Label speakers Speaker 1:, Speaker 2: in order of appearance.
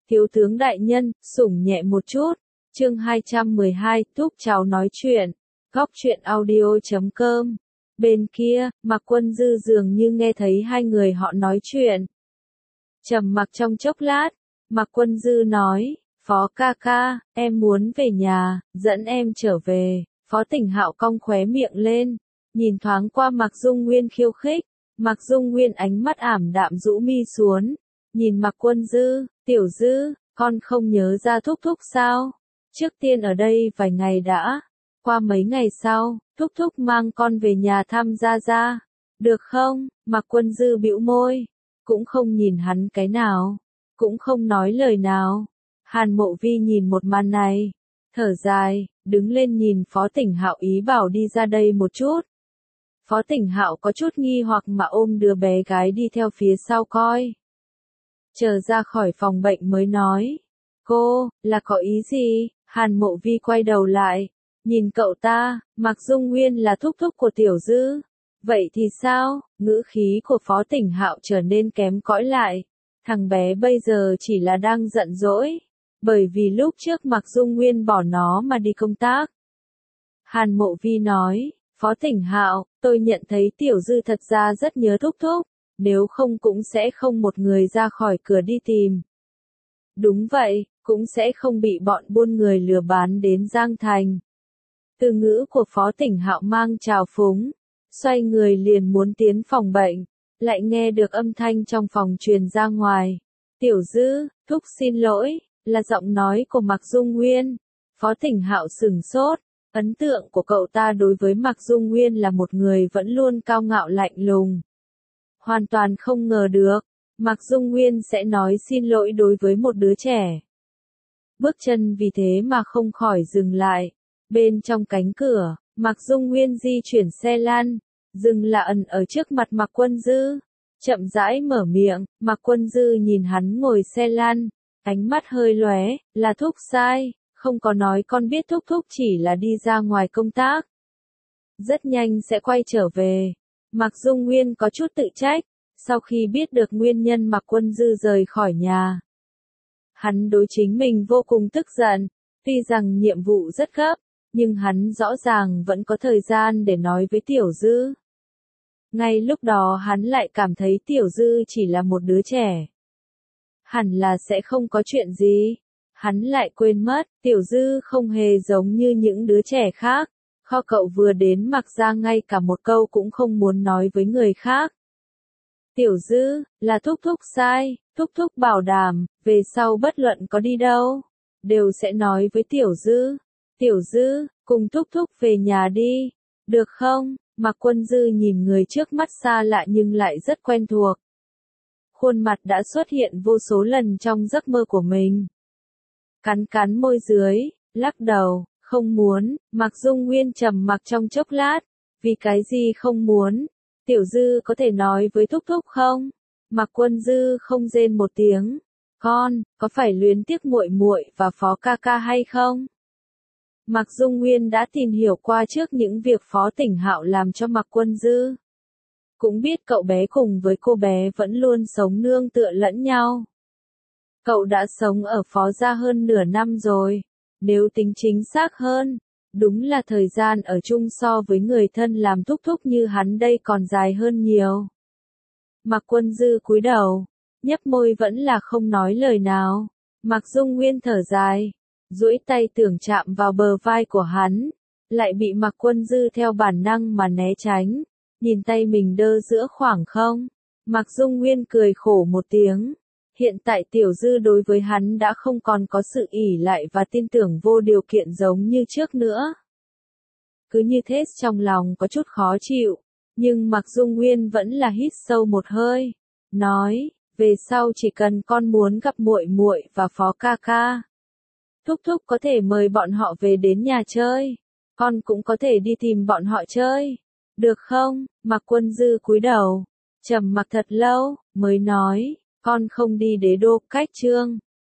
Speaker 1: Thiếu tướng đại nhân, sủng nhẹ một chút. Chương 212, Thúc cháu nói chuyện. Góc truyện audio.com. Bên kia, Mạc Quân Dư dường như nghe thấy hai người họ nói chuyện. Trầm mặc trong chốc lát, Mạc Quân Dư nói, Phó ca ca, em muốn về nhà, dẫn em trở về. Phó Tỉnh Hạo cong khóe miệng lên, nhìn thoáng qua Mạc Dung Nguyên khiêu khích. Mạc Dung Nguyên ánh mắt ảm đạm rũ mi xuống, nhìn Mạc Quân Dư, tiểu Dư, con không nhớ ra thúc thúc sao? Trước tiên ở đây vài ngày đã, qua mấy ngày sau, thúc thúc mang con về nhà thăm Gia Gia, được không? Mạc Quân Dư bĩu môi, cũng không nhìn hắn cái nào, cũng không nói lời nào. Hàn Mộ Vi nhìn một màn này, thở dài, đứng lên nhìn Phó Tỉnh Hạo ý bảo đi ra đây một chút. Phó Tỉnh Hạo có chút nghi hoặc mà ôm đứa bé gái đi theo phía sau coi. Chờ ra khỏi phòng bệnh mới nói, cô, là có ý gì? Hàn Mộ Vi quay đầu lại, nhìn cậu ta, Mạc Dung Nguyên là thúc thúc của Tiểu Dư. Vậy thì sao? Ngữ khí của Phó Tỉnh Hạo trở nên kém cỏi lại. Thằng bé bây giờ chỉ là đang giận dỗi, bởi vì lúc trước Mạc Dung Nguyên bỏ nó mà đi công tác. Hàn Mộ Vi nói, Phó Tỉnh Hạo, tôi nhận thấy Tiểu Dư thật ra rất nhớ thúc thúc, nếu không cũng sẽ không một người ra khỏi cửa đi tìm. Đúng vậy, cũng sẽ không bị bọn buôn người lừa bán đến Giang Thành. Từ ngữ của Phó Tỉnh Hạo mang trào phúng, xoay người liền muốn tiến phòng bệnh, lại nghe được âm thanh trong phòng truyền ra ngoài. Tiểu Dư, thúc xin lỗi, là giọng nói của Mạc Dung Nguyên. Phó Tỉnh Hạo sửng sốt, ấn tượng của cậu ta đối với Mạc Dung Nguyên là một người vẫn luôn cao ngạo lạnh lùng. Hoàn toàn không ngờ được, Mạc Dung Nguyên sẽ nói xin lỗi đối với một đứa trẻ. Bước chân vì thế mà không khỏi dừng lại. Bên trong cánh cửa, Mạc Dung Nguyên di chuyển xe lăn, dừng là ẩn ở trước mặt Mạc Quân Dư. Chậm rãi mở miệng, Mạc Quân Dư nhìn hắn ngồi xe lăn, ánh mắt hơi lóe, là thúc sai, không có nói con biết thúc thúc chỉ là đi ra ngoài công tác. Rất nhanh sẽ quay trở về. Mạc Dung Nguyên có chút tự trách, sau khi biết được nguyên nhân Mạc Quân Dư rời khỏi nhà. Hắn đối chính mình vô cùng tức giận, tuy rằng nhiệm vụ rất gấp, nhưng hắn rõ ràng vẫn có thời gian để nói với Tiểu Dư. Ngay lúc đó hắn lại cảm thấy Tiểu Dư chỉ là một đứa trẻ. Hẳn là sẽ không có chuyện gì. Hắn lại quên mất, Tiểu Dư không hề giống như những đứa trẻ khác. Kho cậu vừa đến mặc ra ngay cả một câu cũng không muốn nói với người khác. Tiểu Dư, là thúc thúc sai, thúc thúc bảo đảm, về sau bất luận có đi đâu, đều sẽ nói với Tiểu Dư. Tiểu Dư, cùng thúc thúc về nhà đi, được không? Mạc Quân Dư nhìn người trước mắt xa lạ nhưng lại rất quen thuộc. Khuôn mặt đã xuất hiện vô số lần trong giấc mơ của mình. Cắn cắn môi dưới, lắc đầu, không muốn. Mạc Dung Nguyên trầm mặc trong chốc lát, vì cái gì không muốn? Tiểu Dư có thể nói với thúc thúc không? Mạc Quân Dư không rên một tiếng. Con, có phải luyến tiếc muội muội và Phó ca ca hay không? Mạc Dung Nguyên đã tìm hiểu qua trước những việc Phó Tỉnh Hạo làm cho Mạc Quân Dư. Cũng biết cậu bé cùng với cô bé vẫn luôn sống nương tựa lẫn nhau. Cậu đã sống ở Phó gia hơn nửa năm rồi. Nếu tính chính xác hơn, đúng là thời gian ở chung so với người thân làm thúc thúc như hắn đây còn dài hơn nhiều. Mạc Quân Dư cúi đầu, nhấp môi vẫn là không nói lời nào. Mạc Dung Nguyên thở dài, duỗi tay tưởng chạm vào bờ vai của hắn, lại bị Mạc Quân Dư theo bản năng mà né tránh, nhìn tay mình đơ giữa khoảng không. Mạc Dung Nguyên cười khổ một tiếng. Hiện tại Tiểu Dư đối với hắn đã không còn có sự ỷ lại và tin tưởng vô điều kiện giống như trước nữa. Cứ như thế trong lòng có chút khó chịu, nhưng Mạc Dung Nguyên vẫn là hít sâu một hơi, nói, về sau chỉ cần con muốn gặp muội muội và Phó ca ca, thúc thúc có thể mời bọn họ về đến nhà chơi, con cũng có thể đi tìm bọn họ chơi, được không? Mạc Quân Dư cúi đầu, trầm mặc thật lâu, mới nói, con không đi Đế Đô, cách Trương